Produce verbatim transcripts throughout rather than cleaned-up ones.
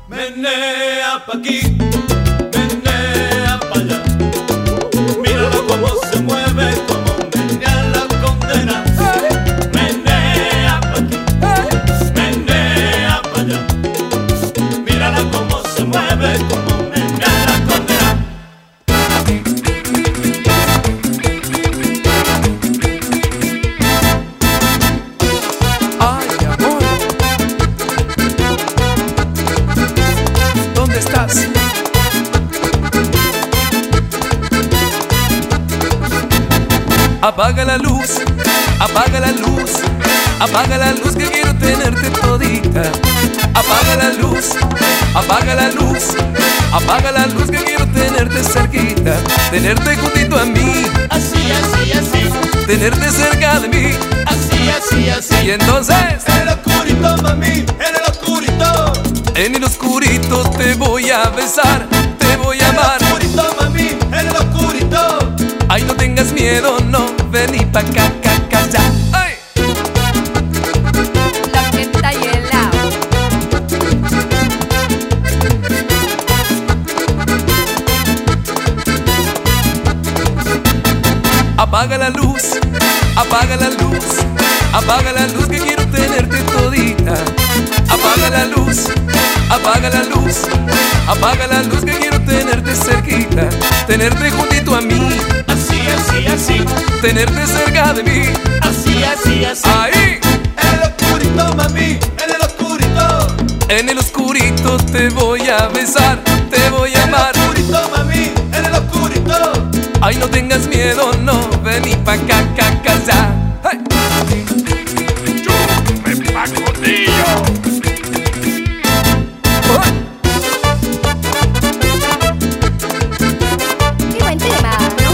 Menea pa' aquí, menea pa' allá. Mírala cómo se mueve, como menea la condena. Menea pa' aquí, menea pa' allá. Mírala cómo se mueve, como menea la condena. Ay, amor, ¿dónde estás? Apaga la luz, apaga la luz, apaga la luz que quiero tenerte todita. Apaga la luz, apaga la luz, apaga la luz que quiero tenerte cerquita. Tenerte juntito a mí, Así, así, así, tenerte cerca de mí. así, así, así. Y entonces, En el oscurito, mami, en el oscurito. en el oscurito te voy a besar, te voy a amar. En el oscurito, mami, en el oscurito. Ay, no tengas miedo, no, vení pa' acá, acá, acá, ya. Ay. La fiesta y el helado. Apaga la luz, apaga la luz, apaga la luz que quiero tenerte todita. Apaga la luz, apaga la luz, apaga la luz que quiero tenerte cerquita. Tenerte juntito a mí, Así, así, así, tenerte cerca de mí. así, así, así. Ahí, En el oscurito, mami, en el oscurito. en el oscurito te voy a besar, te voy a En el amar. oscurito, mami, en el oscurito. Ay, no tengas miedo, no, vení pa' acá, acá, acá, ya. Hey. ¡Chupe pacotillo! Oh. Qué buen tema, ¿no?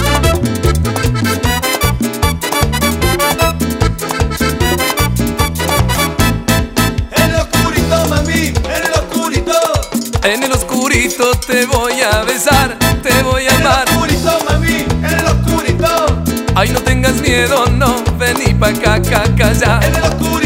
En el oscurito, mami, en el oscurito. En el oscurito te voy a besar, te voy a En el amar. oscurito, mami, en el oscurito. Ay, no tengas miedo, no, vení pa' acá, acá, acá, ya. En el oscurito.